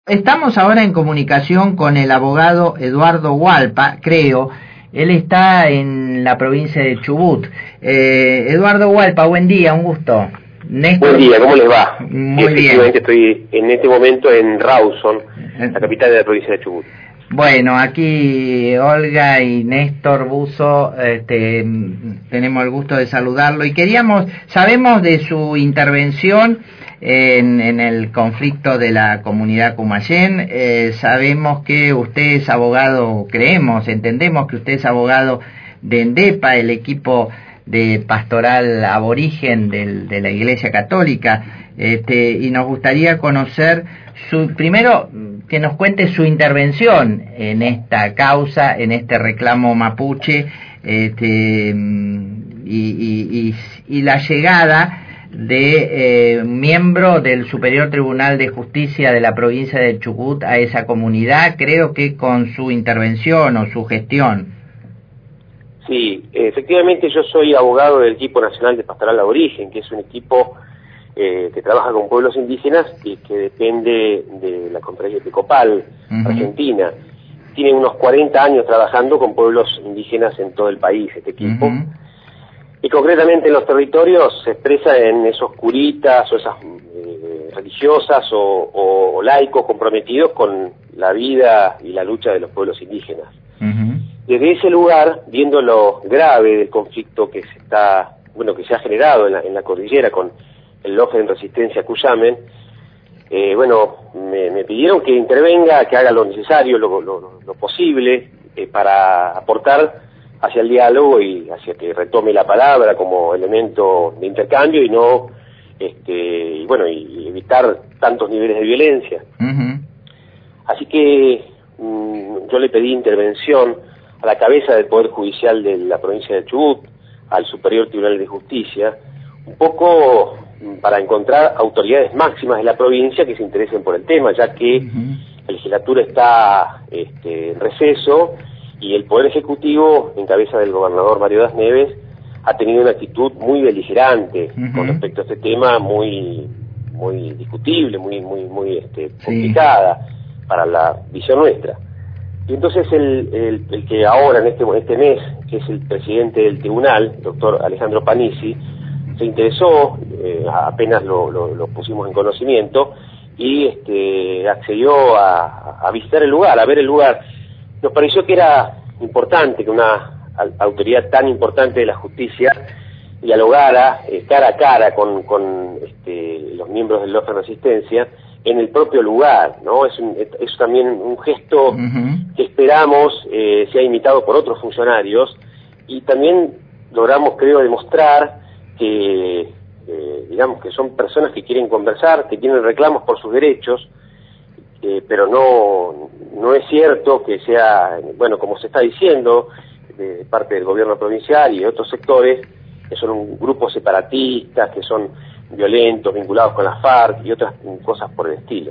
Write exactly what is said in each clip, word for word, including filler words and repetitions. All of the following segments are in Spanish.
Estamos ahora en comunicación con el abogado Eduardo Hualpa, creo. Él está en la provincia de Chubut. Eh, Eduardo Hualpa, buen día, un gusto. Néstor... Buen día, ¿cómo les va? Muy Efectivamente bien. Estoy en este momento en Rawson, la capital de la provincia de Chubut. Bueno, aquí Olga y Néstor Buzo, este, tenemos el gusto de saludarlo y queríamos, sabemos de su intervención en, en el conflicto de la comunidad Cumayén, eh, sabemos que usted es abogado, creemos, entendemos que usted es abogado de ENDEPA, el equipo de pastoral aborigen del, de la Iglesia Católica, este, y nos gustaría conocer su, primero que nos cuente su intervención en esta causa, en este reclamo mapuche, este, y, y, y, y la llegada de eh, miembro del Superior Tribunal de Justicia de la provincia de Chubut a esa comunidad, creo que con su intervención o su gestión. Sí, efectivamente yo soy abogado del equipo nacional de pastoral aborigen, que es un equipo eh, que trabaja con pueblos indígenas y que depende de la Conferencia Episcopal uh-huh. Argentina. Tiene unos cuarenta años trabajando con pueblos indígenas en todo el país, este equipo. Uh-huh. Y concretamente en los territorios se expresa en esos curitas o esas eh, religiosas o, o, o laicos comprometidos con la vida y la lucha de los pueblos indígenas. Uh-huh. Desde ese lugar, viendo lo grave del conflicto que se está, bueno, que se ha generado en la, en la cordillera con el Loje en Resistencia Cuyamen, eh, bueno, me, me pidieron que intervenga, que haga lo necesario, lo, lo, lo posible, eh, para aportar hacia el diálogo y hacia que retome la palabra como elemento de intercambio y no, este, y bueno, y evitar tantos niveles de violencia. Uh-huh. Así que mmm, yo le pedí intervención a la cabeza del Poder Judicial de la provincia de Chubut, al Superior Tribunal de Justicia, un poco para encontrar autoridades máximas de la provincia que se interesen por el tema, ya que uh-huh. la legislatura está este, en receso y el Poder Ejecutivo, en cabeza del gobernador Mario Das Neves, ha tenido una actitud muy beligerante uh-huh. con respecto a este tema, muy muy discutible, muy muy muy este, complicada sí. para la visión nuestra. Y entonces el, el, el que ahora, en este, este mes, que es el presidente del tribunal, doctor Alejandro Panisi, se interesó, eh, apenas lo, lo, lo pusimos en conocimiento, y este, accedió a, a visitar el lugar, a ver el lugar. Nos pareció que era importante que una autoridad tan importante de la justicia dialogara eh, cara a cara con, con este, los miembros del Loje de Resistencia en el propio lugar, ¿no? Es, un, es también un gesto uh-huh. que esperamos eh, sea imitado por otros funcionarios y también logramos, creo, demostrar que, eh, digamos, que son personas que quieren conversar, que tienen reclamos por sus derechos, eh, pero no, no es cierto que sea, bueno, como se está diciendo, de parte del gobierno provincial y de otros sectores, que son un grupos separatistas, que son violentos, vinculados con la FARC y otras cosas por el estilo.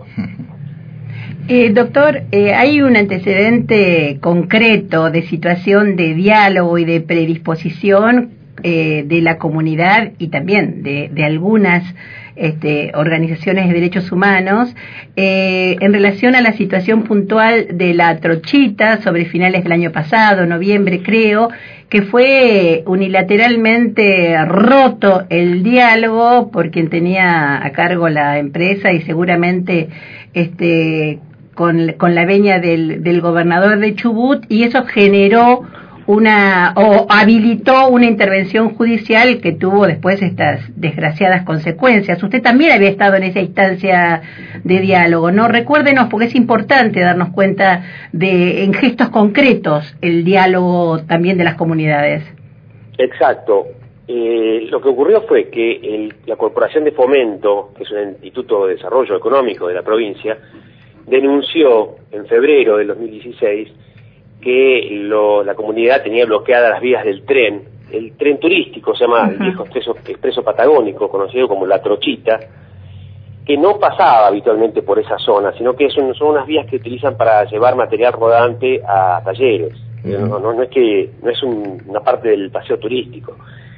Eh, doctor, eh, ¿hay un antecedente concreto de situación de diálogo y de predisposición eh, de la comunidad y también de, de algunas este, organizaciones de derechos humanos eh, en relación a la situación puntual de la trochita sobre finales del año pasado, noviembre creo, que fue unilateralmente roto el diálogo por quien tenía a cargo la empresa y seguramente este con, con la veña del, del gobernador de Chubut, y eso generó una o habilitó una intervención judicial que tuvo después estas desgraciadas consecuencias. Usted también había estado en esa instancia de diálogo, ¿no? Recuérdenos, porque es importante darnos cuenta de, en gestos concretos, el diálogo también de las comunidades. Exacto. Eh, lo que ocurrió fue que el, la Corporación de Fomento, que es un instituto de desarrollo económico de la provincia, denunció en febrero del dos mil dieciséis que lo, la comunidad tenía bloqueadas las vías del tren, el tren turístico, se llama uh-huh. el viejo expreso, expreso patagónico, conocido como La Trochita, que no pasaba habitualmente por esa zona, sino que son, son unas vías que utilizan para llevar material rodante a talleres. Uh-huh. No, no, no es que no es un, una parte del paseo turístico.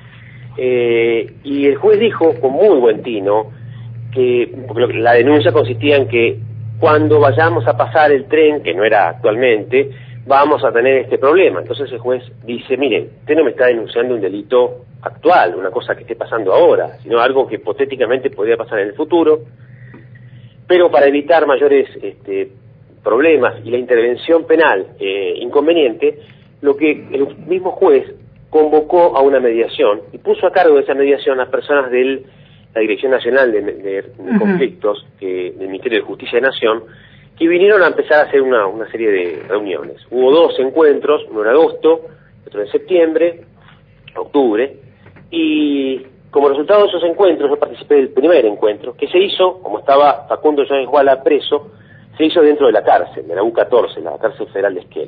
Eh, y el juez dijo, con muy buen tino, que porque la denuncia consistía en que cuando vayamos a pasar el tren, que no era actualmente, vamos a tener este problema. Entonces el juez dice, miren, usted no me está denunciando un delito actual, una cosa que esté pasando ahora, sino algo que hipotéticamente podría pasar en el futuro, pero para evitar mayores este, problemas y la intervención penal eh, inconveniente, lo que el mismo juez convocó a una mediación y puso a cargo de esa mediación a personas de la Dirección Nacional de, de, de uh-huh. Conflictos que, del Ministerio de Justicia de Nación, que vinieron a empezar a hacer una, una serie de reuniones. Hubo dos encuentros, uno en agosto, otro en septiembre, octubre, y como resultado de esos encuentros, yo participé del primer encuentro, que se hizo, como estaba Facundo Yáñez Guala preso, se hizo dentro de la cárcel, de la U catorce, la cárcel federal de Esquel.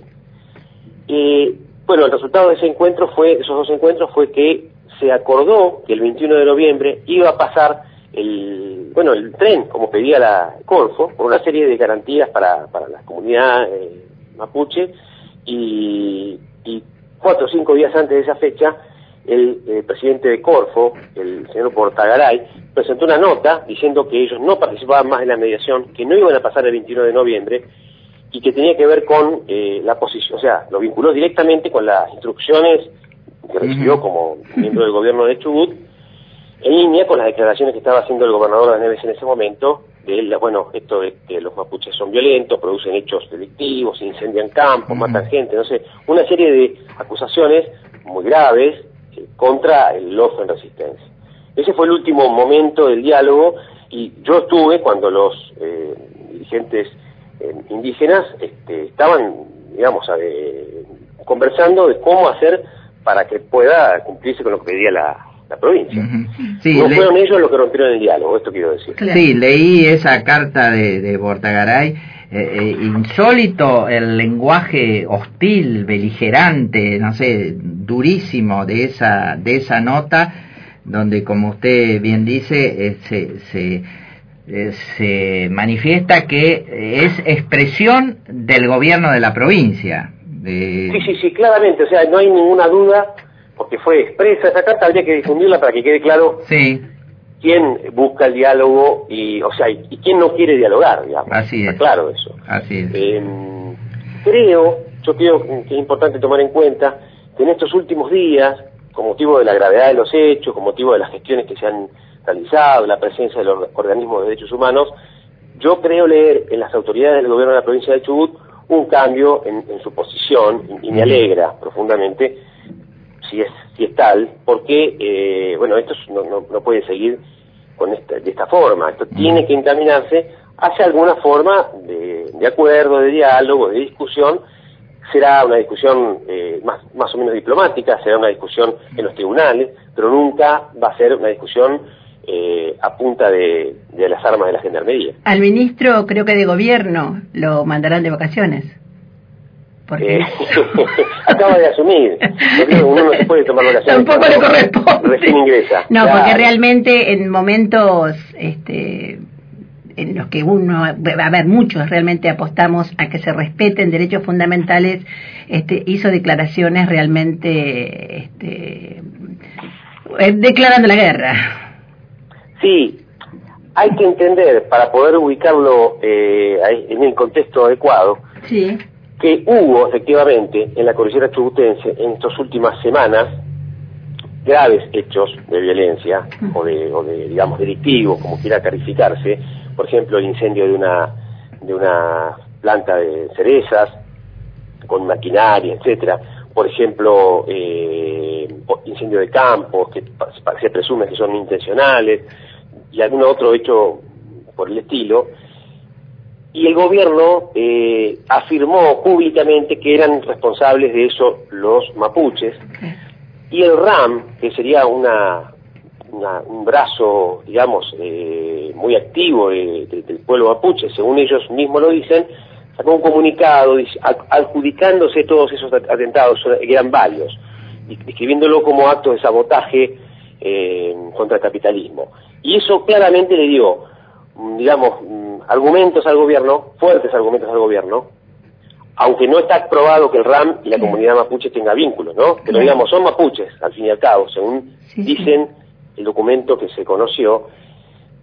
Y, bueno, el resultado de ese encuentro fue, esos dos encuentros fue que se acordó que el veintiuno de noviembre iba a pasar el, bueno, el tren, como pedía la Corfo, por una serie de garantías para, para la comunidad eh, mapuche, y, y cuatro o cinco días antes de esa fecha, el eh, presidente de Corfo, el señor Bortagaray, presentó una nota diciendo que ellos no participaban más en la mediación, que no iban a pasar el veintiuno de noviembre, y que tenía que ver con eh, la posición, o sea, lo vinculó directamente con las instrucciones que recibió uh-huh. como miembro del gobierno de Chubut, en línea con las declaraciones que estaba haciendo el gobernador de Neves en ese momento, de él, bueno, esto de que los mapuches son violentos, producen hechos delictivos, incendian campos, uh-huh. matan gente, no sé, una serie de acusaciones muy graves eh, contra el LOF en Resistencia. Ese fue el último momento del diálogo, y yo estuve cuando los eh, dirigentes eh, indígenas este, estaban, digamos, eh, conversando de cómo hacer para que pueda cumplirse con lo que pedía la, la provincia. Uh-huh. Sí, no le... fueron ellos los que rompieron el diálogo, esto quiero decir. Sí, leí esa carta de, de Bortagaray, eh, eh, insólito el lenguaje hostil, beligerante, no sé, durísimo de esa de esa nota, donde, como usted bien dice, eh, se, se, eh, se manifiesta que es expresión del gobierno de la provincia. De... Sí, sí, sí, claramente, o sea, no hay ninguna duda, porque fue expresa esa carta, habría que difundirla para que quede claro sí. quién busca el diálogo y, o sea, y, y quién no quiere dialogar, digamos. Así es. Está claro eso. Así es. Eh, creo, yo creo que es importante tomar en cuenta que en estos últimos días, con motivo de la gravedad de los hechos, con motivo de las gestiones que se han realizado, la presencia de los organismos de derechos humanos, yo creo leer en las autoridades del gobierno de la provincia de Chubut un cambio en, en su posición, y, y me alegra profundamente si es si es tal, porque eh, bueno, esto no, no, no puede seguir con esta, de esta forma, esto tiene que encaminarse hacia alguna forma de, de acuerdo, de diálogo, de discusión. Será una discusión eh, más, más o menos diplomática, será una discusión en los tribunales, pero nunca va a ser una discusión eh, a punta de, de las armas de la gendarmería. Al ministro, creo que de gobierno, lo mandarán de vacaciones. Porque... Eh, acaba de asumir, uno no se puede tomar vacaciones. Tampoco le corresponde. Recién ingresa. No, claro. Porque realmente en momentos... este en los que uno, a ver, muchos realmente apostamos a que se respeten derechos fundamentales, este, hizo declaraciones realmente este, declarando la guerra. Sí, hay que entender, para poder ubicarlo eh, en el contexto adecuado, sí. que hubo efectivamente en la cordillera chubutense en estas últimas semanas graves hechos de violencia o de, o de digamos, delictivos, como quiera calificarse. Por ejemplo, el incendio de una de una planta de cerezas con maquinaria, etcétera. Por ejemplo, eh, incendio de campos que se presume que son intencionales y algún otro hecho por el estilo. Y el gobierno eh, afirmó públicamente que eran responsables de eso los mapuches. Y el RAM, que sería una Una, un brazo, digamos, eh, muy activo de, de, del pueblo mapuche, según ellos mismos lo dicen, sacó un comunicado adjudicándose todos esos atentados, que eran varios, describiéndolo como actos de sabotaje eh, contra el capitalismo. Y eso claramente le dio, digamos, argumentos al gobierno, fuertes argumentos al gobierno, aunque no está probado que el RAM y la comunidad mapuche tenga vínculos, ¿no? Pero digamos, son mapuches, al fin y al cabo, según sí, dicen sí. el documento que se conoció,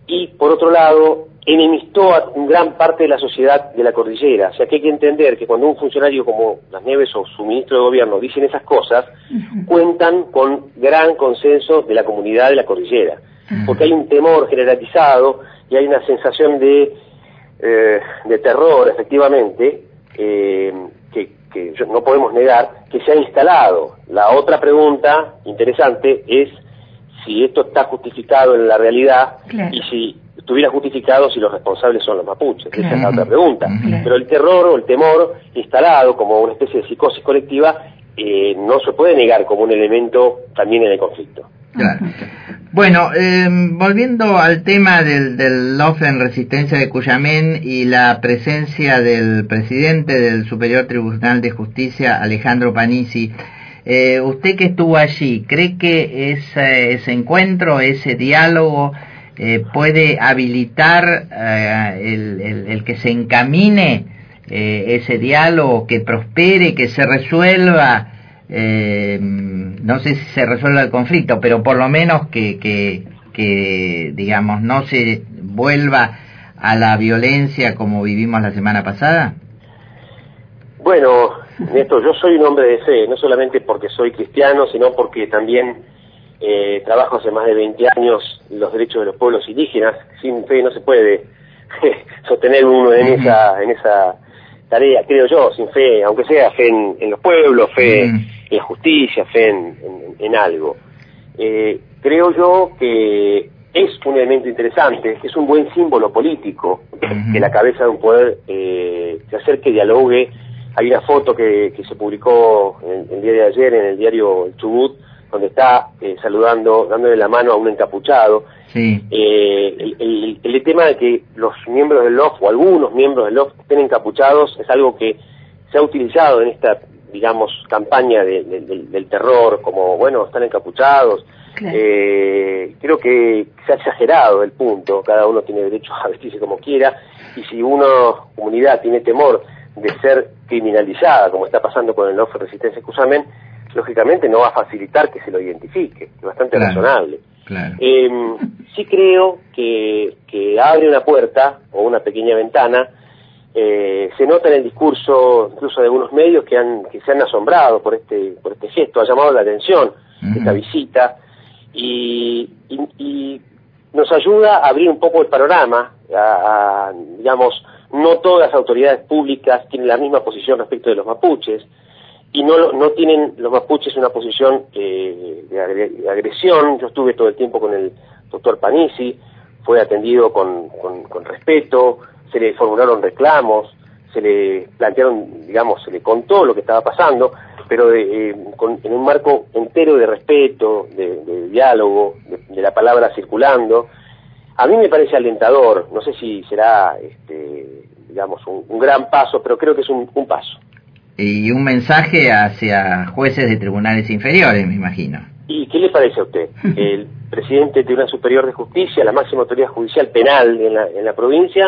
y por otro lado enemistó a gran parte de la sociedad de la cordillera. O sea que hay que entender que cuando un funcionario como Las Nieves o su ministro de gobierno dicen esas cosas, uh-huh. cuentan con gran consenso de la comunidad de la cordillera, uh-huh. porque hay un temor generalizado y hay una sensación de, eh, de terror, efectivamente, eh, que, que no podemos negar, que se ha instalado. La otra pregunta interesante es si esto está justificado en la realidad, claro. y si estuviera justificado si los responsables son los mapuches. Claro. Esa es la otra pregunta. Claro. Pero el terror o el temor instalado como una especie de psicosis colectiva eh, no se puede negar como un elemento también en el conflicto. Claro. Bueno, eh, volviendo al tema del, del L O F en Resistencia de Cuyamén y la presencia del presidente del Superior Tribunal de Justicia, Alejandro Panici, eh, usted que estuvo allí, ¿cree que ese, ese encuentro, ese diálogo, Eh, puede habilitar eh, el, el, el que se encamine eh, ese diálogo, que prospere, que se resuelva, eh, no sé si se resuelva el conflicto, pero por lo menos que, que, que digamos, no se vuelva a la violencia como vivimos la semana pasada? Bueno, Néstor, yo soy un hombre de fe, no solamente porque soy cristiano, sino porque también Eh, trabajo hace más de veinte años los derechos de los pueblos indígenas. Sin fe no se puede sostener uno en uh-huh. esa en esa tarea, creo yo, sin fe, aunque sea fe en, en los pueblos, fe uh-huh. en la justicia, fe en, en, en algo. Eh, creo yo que es un elemento interesante, es un buen símbolo político uh-huh. que la cabeza de un poder eh, se acerque, dialogue. Hay una foto que, que se publicó el, el día de ayer en el diario El Chubut, donde está eh, saludando, dándole la mano a un encapuchado. Sí. Eh, el, el, el tema de que los miembros del L O F, o algunos miembros del L O F, estén encapuchados, es algo que se ha utilizado en esta, digamos, campaña de, de, de, del terror, como, bueno, están encapuchados. Claro. Eh, creo que se ha exagerado el punto, cada uno tiene derecho a vestirse como quiera, y si una comunidad tiene temor de ser criminalizada, como está pasando con el L O F Resistencia de Cuyamén, lógicamente no va a facilitar que se lo identifique, es bastante claro, razonable. Claro. Eh, sí creo que, que abre una puerta o una pequeña ventana, eh, se nota en el discurso incluso de algunos medios que han que se han asombrado por este por este gesto, ha llamado la atención uh-huh. esta visita y, y, y nos ayuda a abrir un poco el panorama, a, a, digamos, no todas las autoridades públicas tienen la misma posición respecto de los mapuches, y no no tienen los mapuches una posición eh, de agresión. Yo estuve todo el tiempo con el doctor Panici, fue atendido con, con, con respeto, se le formularon reclamos, se le plantearon, digamos, se le contó lo que estaba pasando, pero de, eh, con, en un marco entero de respeto, de, de diálogo, de, de la palabra circulando. A mí me parece alentador, no sé si será, este, digamos, un, un gran paso, pero creo que es un, un paso. Y un mensaje hacia jueces de tribunales inferiores, me imagino. ¿Y qué le parece a usted? El presidente del Tribunal Superior de Justicia, la máxima autoridad judicial penal en la, en la provincia,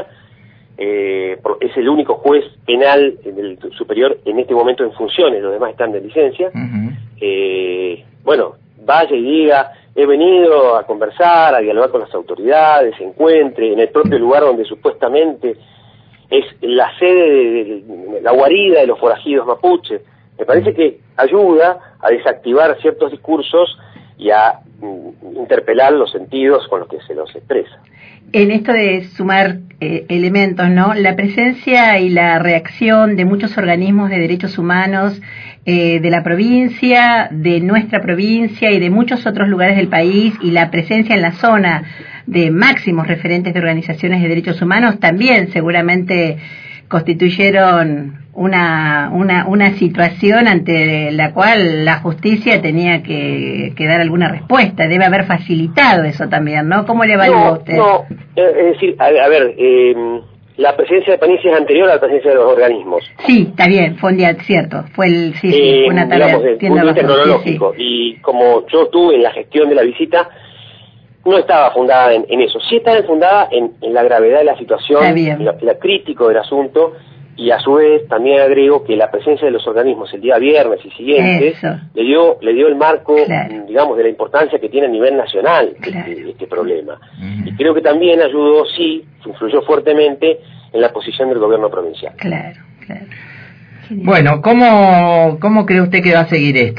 eh, es el único juez penal del superior en este momento en funciones, los demás están de licencia. Uh-huh. Eh, bueno, vaya y diga, he venido a conversar, a dialogar con las autoridades, se encuentre en el propio lugar donde supuestamente es la sede de, de, de la guarida de los forajidos mapuches. Me parece que ayuda a desactivar ciertos discursos y a mm, interpelar los sentidos con los que se los expresa. En esto de sumar eh, elementos, ¿no? La presencia y la reacción de muchos organismos de derechos humanos eh, de la provincia, de nuestra provincia y de muchos otros lugares del país, y la presencia en la zona de máximos referentes de organizaciones de derechos humanos también seguramente constituyeron una una una situación ante la cual la justicia tenía que, que dar alguna respuesta. Debe haber facilitado eso también, ¿no? ¿Cómo le evalúa no, usted? No, es decir, a, a ver, eh, la presencia de Panici es anterior a la presencia de los organismos. Sí, está bien, fue un día cierto, fue el sí, sí eh, fue una tarde, digamos, desde el punto de vista cronológico, sí, sí. Y como yo estuve en la gestión de la visita, no estaba fundada en, en eso, sí estaba fundada en, en la gravedad de la situación, en la, la crítico del asunto, y a su vez también agrego que la presencia de los organismos el día viernes y siguientes le dio le dio el marco, claro, digamos, de la importancia que tiene a nivel nacional, claro, este, este problema. Uh-huh. Y creo que también ayudó, sí, influyó fuertemente en la posición del gobierno provincial. Claro, claro. Bueno, ¿cómo, cómo cree usted que va a seguir esto?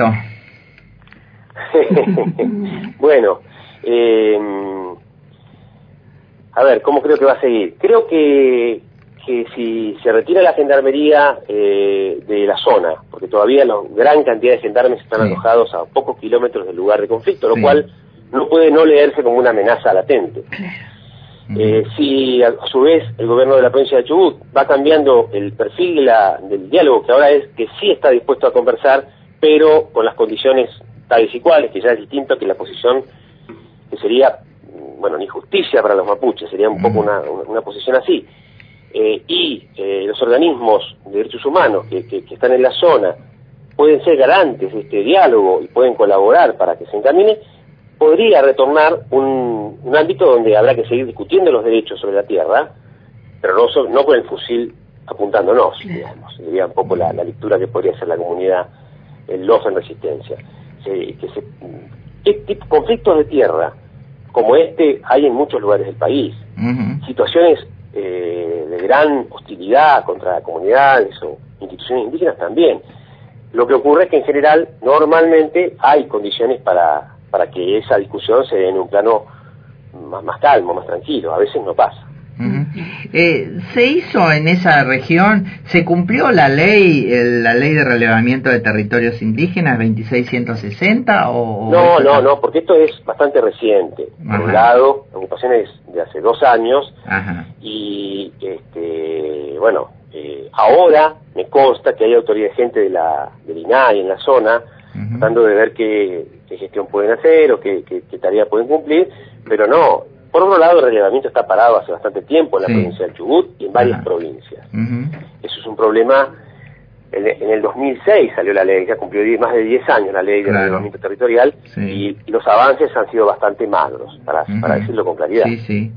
Bueno, eh, a ver, ¿cómo creo que va a seguir? Creo que que si se retira la gendarmería eh, de la zona, porque todavía la gran cantidad de gendarmes están sí. alojados a pocos kilómetros del lugar de conflicto, lo sí. cual no puede no leerse como una amenaza latente. Claro. Eh, si a, a su vez el gobierno de la provincia de Chubut va cambiando el perfil de la, del diálogo, que ahora es que sí está dispuesto a conversar, pero con las condiciones tales y cuales, que ya es distinto que la posición que sería, bueno, ni justicia para los mapuches, sería un poco una, una, una posición así. Eh, y eh, los organismos de derechos humanos que, que, que están en la zona pueden ser garantes de este diálogo y pueden colaborar para que se encamine, podría retornar un, un ámbito donde habrá que seguir discutiendo los derechos sobre la tierra, pero no, so, no con el fusil apuntándonos, digamos. Sería un poco la, la lectura que podría hacer la comunidad, el los en resistencia. Se, que se, este, conflictos de tierra como este hay en muchos lugares del país. Uh-huh. Situaciones Eh, de gran hostilidad contra comunidades o instituciones indígenas también. Lo que ocurre es que en general, normalmente, hay condiciones para, para que esa discusión se dé en un plano más, más calmo, más tranquilo. A veces no pasa. Uh-huh. Eh, ¿Se hizo en esa región, se cumplió la ley, el, la ley de relevamiento de territorios indígenas veintiséis ciento sesenta o...? No, no, no, porque esto es bastante reciente. Por un lado, la ocupación es de hace dos años. Ajá. Y, este, bueno, eh, ahora me consta que hay autoridad, gente de la, del I N A I en la zona, uh-huh, tratando de ver qué, qué gestión pueden hacer o qué, qué, qué tarea pueden cumplir, pero no. Por otro lado, el relevamiento está parado hace bastante tiempo en la sí. provincia del Chubut y en varias Ajá. provincias. Uh-huh. Eso es un problema. En, en el dos mil seis salió la ley, ya cumplió diez, más de diez años la ley de claro. relevamiento territorial, sí. y, y los avances han sido bastante magros, para, uh-huh. para decirlo con claridad. Sí, sí.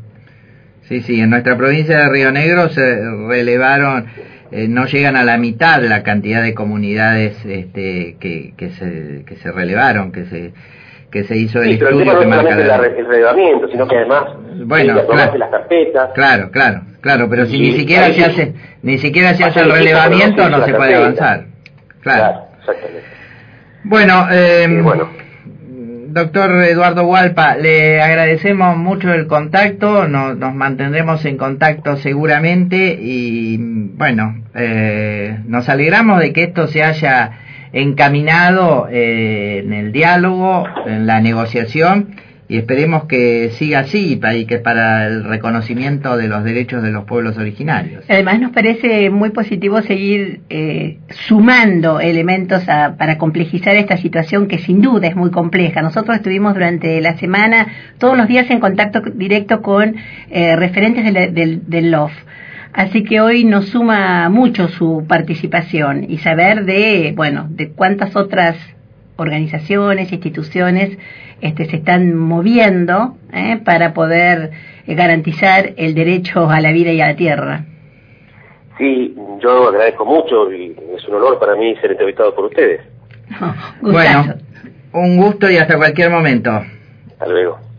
Sí, sí, en nuestra provincia de Río Negro se relevaron, eh, no llegan a la mitad la cantidad de comunidades este, que, que, se, que se relevaron, que se... que se hizo el sí, estudio pero el que no marca la... el relevamiento, sino que además bueno, hay que claro, las carpetas. Claro, claro, claro, pero si y, ni siquiera se hace ni siquiera se hace el relevamiento no se puede avanzar. Claro. Claro, exactamente. Bueno, eh, sí, bueno, doctor Eduardo Hualpa, le agradecemos mucho el contacto, nos, nos mantendremos en contacto seguramente y bueno, eh, nos alegramos de que esto se haya encaminado eh, en el diálogo, en la negociación, y esperemos que siga así y que para el reconocimiento de los derechos de los pueblos originarios. Además nos parece muy positivo seguir eh, sumando elementos a, para complejizar esta situación que sin duda es muy compleja. Nosotros estuvimos durante la semana todos los días en contacto directo con eh, referentes de la, del, del L O F. Así que hoy nos suma mucho su participación y saber de, bueno, de cuántas otras organizaciones, instituciones este, se están moviendo eh, para poder eh, garantizar el derecho a la vida y a la tierra. Sí, yo agradezco mucho y es un honor para mí ser entrevistado por ustedes. No, bueno, un gusto y hasta cualquier momento. Hasta luego.